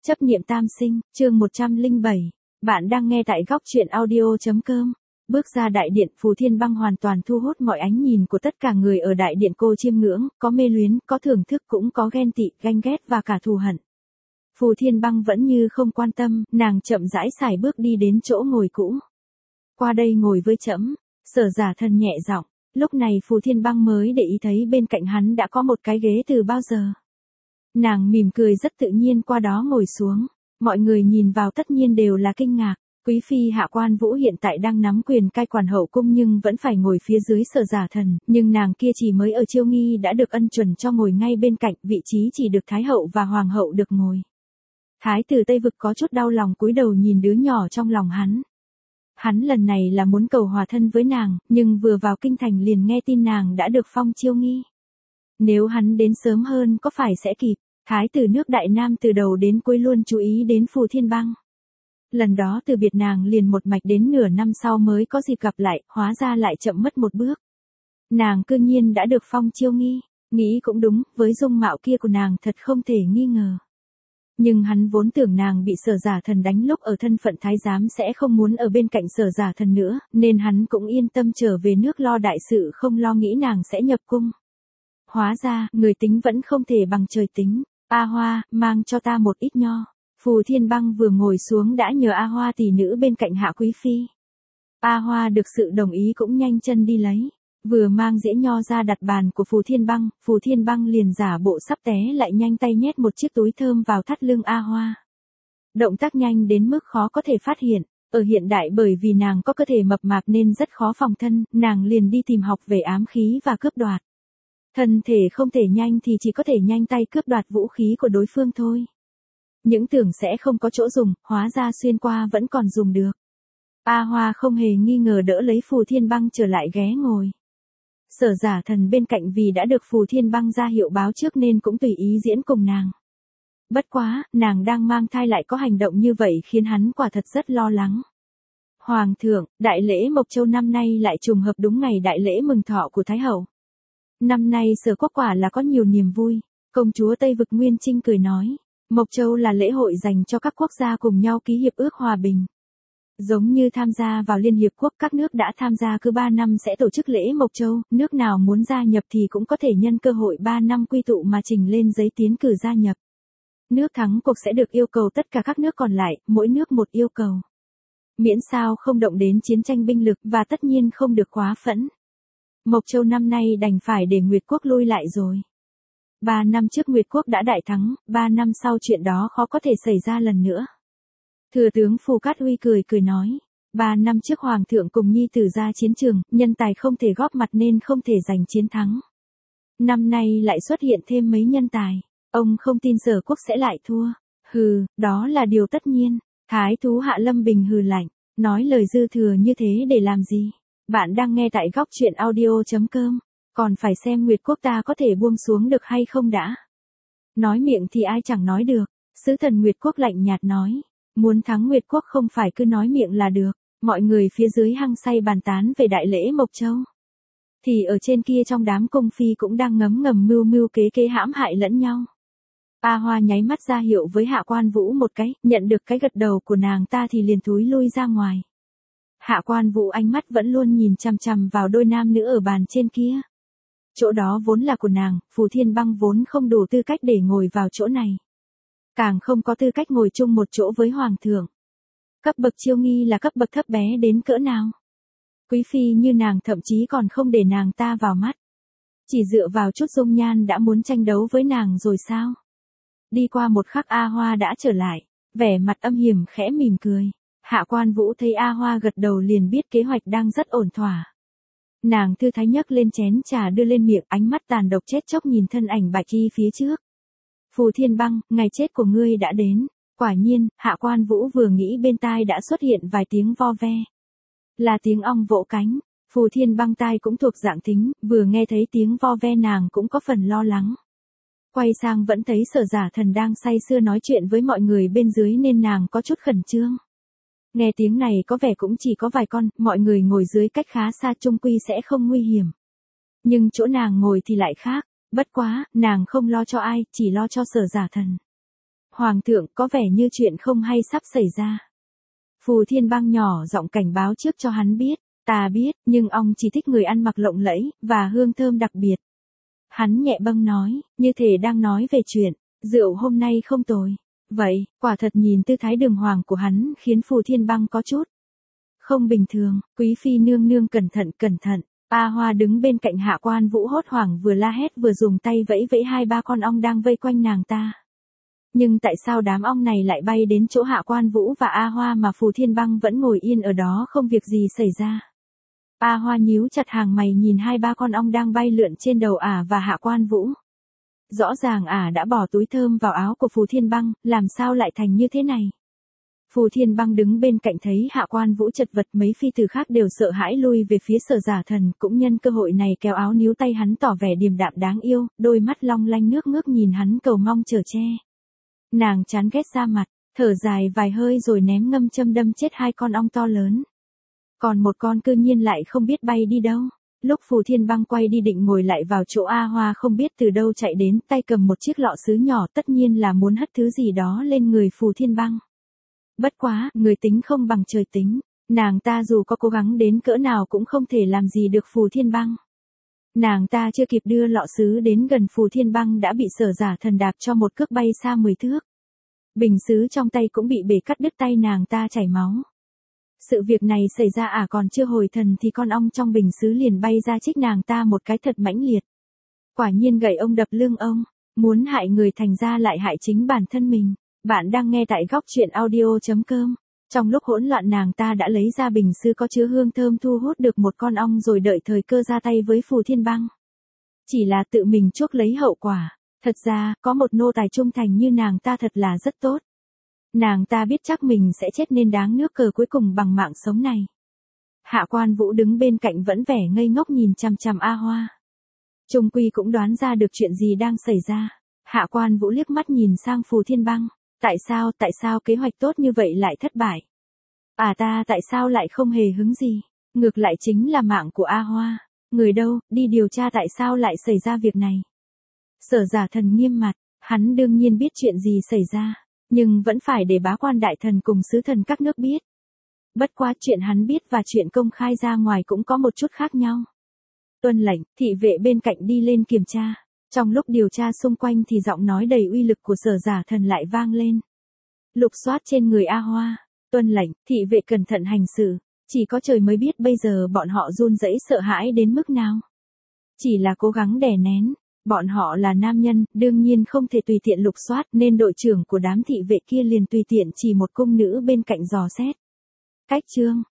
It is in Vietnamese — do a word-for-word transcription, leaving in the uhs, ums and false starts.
Chấp niệm tam sinh, chương một trăm lẻ bảy. Bạn đang nghe tại góc truyện audio.com. Bước ra đại điện, Phù Thiên Băng hoàn toàn thu hút mọi ánh nhìn của tất cả người ở đại điện. Cô chiêm ngưỡng, có mê luyến, có thưởng thức, cũng có ghen tị, ganh ghét và cả thù hận. Phù Thiên Băng vẫn như không quan tâm, nàng chậm rãi sải bước đi đến chỗ ngồi cũ. Qua đây ngồi với trẫm. Sở Giả Thần nhẹ giọng. Lúc này Phù Thiên Băng mới để ý thấy bên cạnh hắn đã có một cái ghế từ bao giờ. Nàng mỉm cười rất tự nhiên qua đó ngồi xuống. Mọi người nhìn vào tất nhiên đều là kinh ngạc. Quý phi Hạ Quan Vũ hiện tại đang nắm quyền cai quản hậu cung nhưng vẫn phải ngồi phía dưới Sở Giả Thần, nhưng nàng kia chỉ mới ở Chiêu Nghi đã được ân chuẩn cho ngồi ngay bên cạnh, vị trí chỉ được Thái hậu và Hoàng hậu được ngồi. Thái tử Tây Vực có chút đau lòng cúi đầu nhìn đứa nhỏ trong lòng hắn. Hắn lần này là muốn cầu hòa thân với nàng, nhưng vừa vào kinh thành liền nghe tin nàng đã được phong Chiêu Nghi. Nếu hắn đến sớm hơn có phải sẽ kịp. Thái tử nước Đại Nam từ đầu đến cuối luôn chú ý đến Phù Thiên Băng. Lần đó từ biệt nàng liền một mạch đến nửa năm sau mới có dịp gặp lại, hóa ra lại chậm mất một bước. Nàng cư nhiên đã được phong Chiêu Nghi, nghĩ cũng đúng, với dung mạo kia của nàng thật không thể nghi ngờ. Nhưng hắn vốn tưởng nàng bị Sở Giả Thần đánh lúc ở thân phận thái giám sẽ không muốn ở bên cạnh Sở Giả Thần nữa, nên hắn cũng yên tâm trở về nước lo đại sự, không lo nghĩ nàng sẽ nhập cung. Hóa ra, người tính vẫn không thể bằng trời tính. A Hoa, mang cho ta một ít nho. Phù Thiên Băng vừa ngồi xuống đã nhờ A Hoa tỷ nữ bên cạnh Hạ Quý phi. A Hoa được sự đồng ý cũng nhanh chân đi lấy. Vừa mang dĩa nho ra đặt bàn của Phù Thiên Băng, Phù Thiên Băng liền giả bộ sắp té lại nhanh tay nhét một chiếc túi thơm vào thắt lưng A Hoa. Động tác nhanh đến mức khó có thể phát hiện. Ở hiện đại bởi vì nàng có cơ thể mập mạp nên rất khó phòng thân, nàng liền đi tìm học về ám khí và cướp đoạt. Thân thể không thể nhanh thì chỉ có thể nhanh tay cướp đoạt vũ khí của đối phương thôi. Những tưởng sẽ không có chỗ dùng, hóa ra xuyên qua vẫn còn dùng được. A Hoa không hề nghi ngờ đỡ lấy Phù Thiên Băng trở lại ghé ngồi. Sở Giả Thần bên cạnh vì đã được Phù Thiên Băng ra hiệu báo trước nên cũng tùy ý diễn cùng nàng. Bất quá, nàng đang mang thai lại có hành động như vậy khiến hắn quả thật rất lo lắng. Hoàng thượng, đại lễ Mộc Châu năm nay lại trùng hợp đúng ngày đại lễ mừng thọ của Thái hậu. Năm nay Sở Quốc quả là có nhiều niềm vui. Công chúa Tây Vực Nguyên Trinh cười nói. Mộc Châu là lễ hội dành cho các quốc gia cùng nhau ký hiệp ước hòa bình. Giống như tham gia vào Liên Hiệp Quốc, các nước đã tham gia cứ ba năm sẽ tổ chức lễ Mộc Châu, nước nào muốn gia nhập thì cũng có thể nhân cơ hội ba năm quy tụ mà trình lên giấy tiến cử gia nhập. Nước thắng cuộc sẽ được yêu cầu tất cả các nước còn lại, mỗi nước một yêu cầu. Miễn sao không động đến chiến tranh binh lực và tất nhiên không được quá phẫn. Mộc Châu năm nay đành phải để Nguyệt Quốc lui lại rồi. Ba năm trước Nguyệt Quốc đã đại thắng, ba năm sau chuyện đó khó có thể xảy ra lần nữa. Thừa tướng Phù Cát Huy cười cười nói. Ba năm trước Hoàng thượng cùng nhi tử ra chiến trường, nhân tài không thể góp mặt nên không thể giành chiến thắng. Năm nay lại xuất hiện thêm mấy nhân tài. Ông không tin Sở Quốc sẽ lại thua. Hừ, đó là điều tất nhiên. Thái thú Hạ Lâm Bình hừ lạnh. Nói lời dư thừa như thế để làm gì? Bạn đang nghe tại góc truyện audio.com. Còn phải xem Nguyệt Quốc ta có thể buông xuống được hay không đã. Nói miệng thì ai chẳng nói được. Sứ thần Nguyệt Quốc lạnh nhạt nói. Muốn thắng Nguyệt Quốc không phải cứ nói miệng là được. Mọi người phía dưới hăng say bàn tán về đại lễ Mộc Châu. Thì ở trên kia trong đám cung phi cũng đang ngấm ngầm mưu mưu kế kế hãm hại lẫn nhau. A Hoa nháy mắt ra hiệu với Hạ Quan Vũ một cái, nhận được cái gật đầu của nàng ta thì liền thúi lui ra ngoài. Hạ Quan Vũ ánh mắt vẫn luôn nhìn chằm chằm vào đôi nam nữ ở bàn trên kia. Chỗ đó vốn là của nàng, Phù Thiên Băng vốn không đủ tư cách để ngồi vào chỗ này. Càng không có tư cách ngồi chung một chỗ với Hoàng thượng. Cấp bậc Chiêu Nghi là cấp bậc thấp bé đến cỡ nào? Quý phi như nàng thậm chí còn không để nàng ta vào mắt. Chỉ dựa vào chút dung nhan đã muốn tranh đấu với nàng rồi sao? Đi qua một khắc A Hoa đã trở lại, vẻ mặt âm hiểm khẽ mỉm cười. Hạ Quan Vũ thấy A Hoa gật đầu liền biết kế hoạch đang rất ổn thỏa. Nàng thư thái nhấc lên chén trà đưa lên miệng, ánh mắt tàn độc chết chóc nhìn thân ảnh Bạch Y phía trước. Phù Thiên Băng, ngày chết của ngươi đã đến. Quả nhiên, Hạ Quan Vũ vừa nghĩ bên tai đã xuất hiện vài tiếng vo ve. Là tiếng ong vỗ cánh. Phù Thiên Băng tai cũng thuộc dạng thính, vừa nghe thấy tiếng vo ve nàng cũng có phần lo lắng. Quay sang vẫn thấy Sở Giả Thần đang say sưa nói chuyện với mọi người bên dưới nên nàng có chút khẩn trương. Nghe tiếng này có vẻ cũng chỉ có vài con, mọi người ngồi dưới cách khá xa chung quy sẽ không nguy hiểm. Nhưng chỗ nàng ngồi thì lại khác, bất quá, nàng không lo cho ai, chỉ lo cho Sở Giả Thần. Hoàng thượng, có vẻ như chuyện không hay sắp xảy ra. Phù Thiên Băng nhỏ giọng cảnh báo trước cho hắn biết. Ta biết, nhưng ông chỉ thích người ăn mặc lộng lẫy, và hương thơm đặc biệt. Hắn nhẹ bâng nói, như thể đang nói về chuyện, rượu hôm nay không tồi. Vậy, quả thật nhìn tư thái đường hoàng của hắn khiến Phù Thiên Băng có chút không bình thường. Quý phi nương nương cẩn thận cẩn thận. A Hoa đứng bên cạnh Hạ Quan Vũ hốt hoảng vừa la hét vừa dùng tay vẫy vẫy hai ba con ong đang vây quanh nàng ta. Nhưng tại sao đám ong này lại bay đến chỗ Hạ Quan Vũ và A Hoa mà Phù Thiên Băng vẫn ngồi yên ở đó không việc gì xảy ra? A Hoa nhíu chặt hàng mày nhìn hai ba con ong đang bay lượn trên đầu ả và Hạ Quan Vũ. Rõ ràng ả đã bỏ túi thơm vào áo của Phù Thiên Băng, làm sao lại thành như thế này? Phù Thiên Băng đứng bên cạnh thấy Hạ Quan Vũ chật vật, mấy phi tử khác đều sợ hãi lui về phía Sở Giả Thần, cũng nhân cơ hội này kéo áo níu tay hắn tỏ vẻ điềm đạm đáng yêu, đôi mắt long lanh nước ngước nhìn hắn cầu mong chở che. Nàng chán ghét ra mặt, thở dài vài hơi rồi ném ngâm châm đâm chết hai con ong to lớn. Còn một con cư nhiên lại không biết bay đi đâu. Lúc Phù Thiên Băng quay đi định ngồi lại vào chỗ A Hoa không biết từ đâu chạy đến, tay cầm một chiếc lọ sứ nhỏ, tất nhiên là muốn hất thứ gì đó lên người Phù Thiên Băng. Bất quá, người tính không bằng trời tính, nàng ta dù có cố gắng đến cỡ nào cũng không thể làm gì được Phù Thiên Băng. Nàng ta chưa kịp đưa lọ sứ đến gần Phù Thiên Băng đã bị Sở Giả Thần đạp cho một cước bay xa mười thước. Bình sứ trong tay cũng bị bể cắt đứt, tay nàng ta chảy máu. Sự việc này xảy ra ả còn chưa hồi thần thì con ong trong bình sứ liền bay ra chích nàng ta một cái thật mãnh liệt. Quả nhiên gậy ông đập lưng ông, muốn hại người thành ra lại hại chính bản thân mình. Bạn đang nghe tại góc truyện audio chấm com. Trong lúc hỗn loạn nàng ta đã lấy ra bình sứ có chứa hương thơm thu hút được một con ong rồi đợi thời cơ ra tay với Phù Thiên Băng. Chỉ là tự mình chuốc lấy hậu quả. Thật ra, có một nô tài trung thành như nàng ta thật là rất tốt. Nàng ta biết chắc mình sẽ chết nên đáng nước cờ cuối cùng bằng mạng sống này. Hạ Quan Vũ đứng bên cạnh vẫn vẻ ngây ngốc nhìn chằm chằm A Hoa. Trung quy cũng đoán ra được chuyện gì đang xảy ra. Hạ Quan Vũ liếc mắt nhìn sang Phù Thiên Băng. Tại sao, tại sao kế hoạch tốt như vậy lại thất bại? À ta tại sao lại không hề hứng gì? Ngược lại chính là mạng của A Hoa. Người đâu, đi điều tra tại sao lại xảy ra việc này. Sở Giả Thần nghiêm mặt, hắn đương nhiên biết chuyện gì xảy ra. Nhưng vẫn phải để bá quan đại thần cùng sứ thần các nước biết. Bất quá chuyện hắn biết và chuyện công khai ra ngoài cũng có một chút khác nhau. Tuân lệnh, thị vệ bên cạnh đi lên kiểm tra. Trong lúc điều tra xung quanh thì giọng nói đầy uy lực của Sở Giả Thần lại vang lên. Lục soát trên người A Hoa. Tuân lệnh, thị vệ cẩn thận hành xử. Chỉ có trời mới biết bây giờ bọn họ run rẩy sợ hãi đến mức nào. Chỉ là cố gắng đè nén. Bọn họ là nam nhân, đương nhiên không thể tùy tiện lục soát nên đội trưởng của đám thị vệ kia liền tùy tiện chỉ một cung nữ bên cạnh dò xét. Cách chương,